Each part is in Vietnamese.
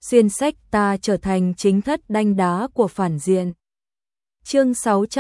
xuyên sách ta trở thành chính thất đanh đá của phản diện. Chương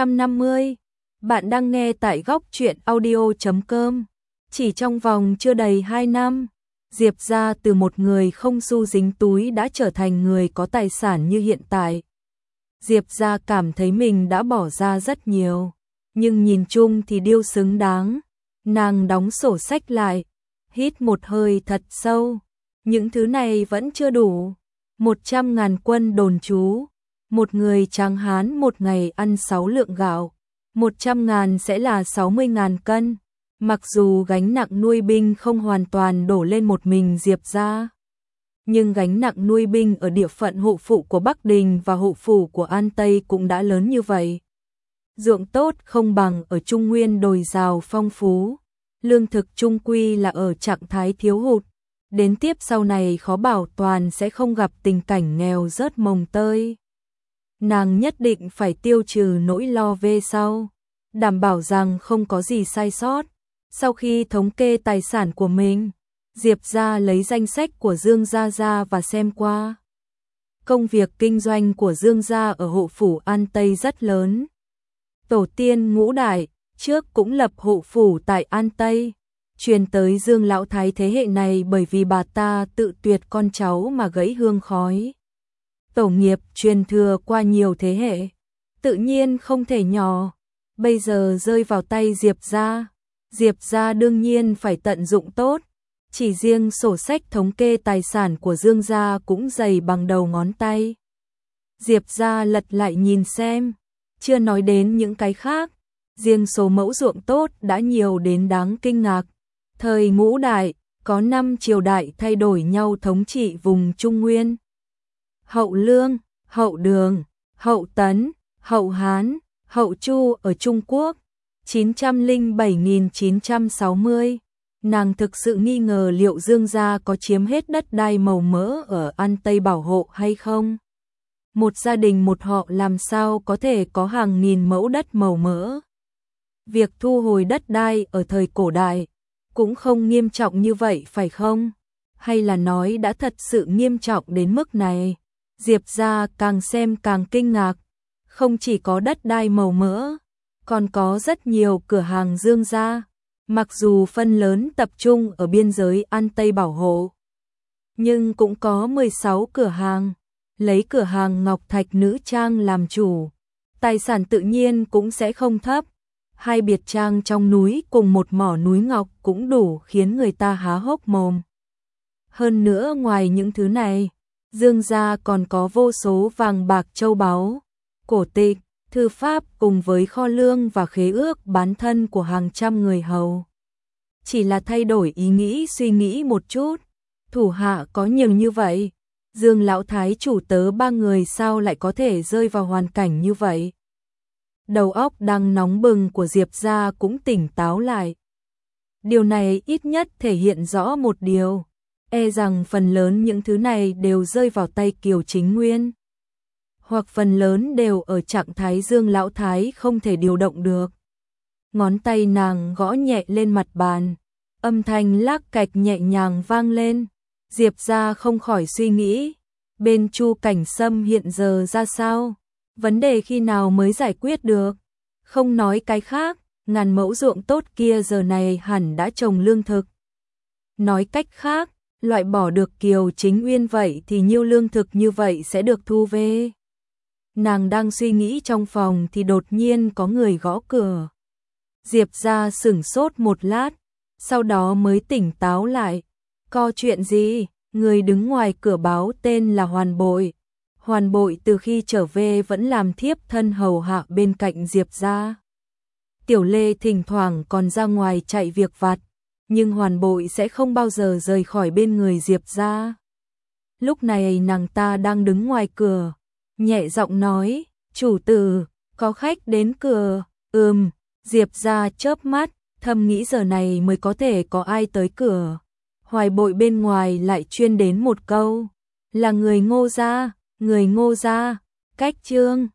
650. Bạn đang nghe tại góc truyện audio.com. Chỉ trong vòng chưa đầy 2 năm, Diệp gia từ một người không xu dính túi đã trở thành người có tài sản như hiện tại. Diệp gia cảm thấy mình đã bỏ ra rất nhiều, nhưng nhìn chung thì điêu xứng đáng. Nàng đóng sổ sách lại, hít một hơi thật sâu. Những thứ này vẫn chưa đủ. 100.000 quân đồn trú, một người Tráng Hán một ngày ăn 6 lượng gạo, 100.000 sẽ là 60.000 cân. Mặc dù gánh nặng nuôi binh không hoàn toàn đổ lên một mình Diệp gia, nhưng gánh nặng nuôi binh ở địa phận hộ phủ của Bắc Đình và hộ phủ của An Tây cũng đã lớn như vậy. Ruộng tốt không bằng ở Trung Nguyên đồi rào phong phú, lương thực trung quy là ở trạng thái thiếu hụt. Đến tiếp sau này khó bảo toàn sẽ không gặp tình cảnh nghèo rớt mồng tơi. Nàng nhất định phải tiêu trừ nỗi lo về sau, đảm bảo rằng không có gì sai sót. Sau khi thống kê tài sản của mình, Diệp gia lấy danh sách của Dương gia ra và xem qua. Công việc kinh doanh của Dương gia ở hộ phủ An Tây rất lớn. Tổ tiên Ngũ Đại trước cũng lập hộ phủ tại An Tây, truyền tới Dương lão thái thế hệ này bởi vì bà ta tự tuyệt con cháu mà gãy hương khói. Tổ nghiệp truyền thừa qua nhiều thế hệ, tự nhiên không thể nhỏ. Bây giờ rơi vào tay Diệp gia, Diệp gia đương nhiên phải tận dụng tốt. Chỉ riêng sổ sách thống kê tài sản của Dương gia cũng dày bằng đầu ngón tay. Diệp gia lật lại nhìn xem, chưa nói đến những cái khác, riêng số mẫu ruộng tốt đã nhiều đến đáng kinh ngạc. Thời Ngũ Đại, có 5 triều đại thay đổi nhau thống trị vùng Trung Nguyên. Hậu Lương, Hậu Đường, Hậu Tấn, Hậu Hán, Hậu Chu ở Trung Quốc, 907.960. Nàng thực sự nghi ngờ liệu Dương gia có chiếm hết đất đai màu mỡ ở An Tây bảo hộ hay không. Một gia đình một họ làm sao có thể có hàng nghìn mẫu đất màu mỡ. Việc thu hồi đất đai ở thời cổ đại cũng không nghiêm trọng như vậy phải không? Hay là nói đã thật sự nghiêm trọng đến mức này? Diệp gia càng xem càng kinh ngạc. Không chỉ có đất đai màu mỡ, còn có rất nhiều cửa hàng Dương gia. Mặc dù phần lớn tập trung ở biên giới An Tây bảo hộ, nhưng cũng có 16 cửa hàng, lấy cửa hàng Ngọc Thạch Nữ Trang làm chủ. Tài sản tự nhiên cũng sẽ không thấp. 2 biệt trang trong núi cùng một mỏ núi ngọc cũng đủ khiến người ta há hốc mồm. Hơn nữa ngoài những thứ này, Dương gia còn có vô số vàng bạc châu báu, cổ tịch, thư pháp cùng với kho lương và khế ước bán thân của hàng trăm người hầu. Chỉ là thay đổi ý nghĩ suy nghĩ một chút, thủ hạ có nhiều như vậy, Dương lão thái chủ tớ 3 người sao lại có thể rơi vào hoàn cảnh như vậy? Đầu óc đang nóng bừng của Diệp gia cũng tỉnh táo lại. Điều này ít nhất thể hiện rõ một điều, e rằng phần lớn những thứ này đều rơi vào tay Kiều Chính Nguyên, hoặc phần lớn đều ở trạng thái Dương lão thái không thể điều động được. Ngón tay nàng gõ nhẹ lên mặt bàn, âm thanh lác cạch nhẹ nhàng vang lên. Diệp gia không khỏi suy nghĩ, bên Chu Cảnh Sâm hiện giờ ra sao? Vấn đề khi nào mới giải quyết được? Không nói cái khác, ngàn mẫu ruộng tốt kia giờ này hẳn đã trồng lương thực. Nói cách khác, loại bỏ được Kiều Chính Uyên vậy thì nhiêu lương thực như vậy sẽ được thu về. Nàng đang suy nghĩ trong phòng thì đột nhiên có người gõ cửa. Diệp gia sửng sốt một lát, sau đó mới tỉnh táo lại. Có chuyện gì? Người đứng ngoài cửa báo tên là Hoàn Bội. Hoàn Bội từ khi trở về vẫn làm thiếp thân hầu hạ bên cạnh Diệp gia. Tiểu Lê thỉnh thoảng còn ra ngoài chạy việc vặt, nhưng Hoàn Bội sẽ không bao giờ rời khỏi bên người Diệp gia. Lúc này nàng ta đang đứng ngoài cửa, nhẹ giọng nói, chủ tử, có khách đến cửa. Diệp gia chớp mắt, thầm nghĩ giờ này mới có thể có ai tới cửa. Hoài Bội bên ngoài lại chuyên đến một câu, là người Ngô gia, cách Trương.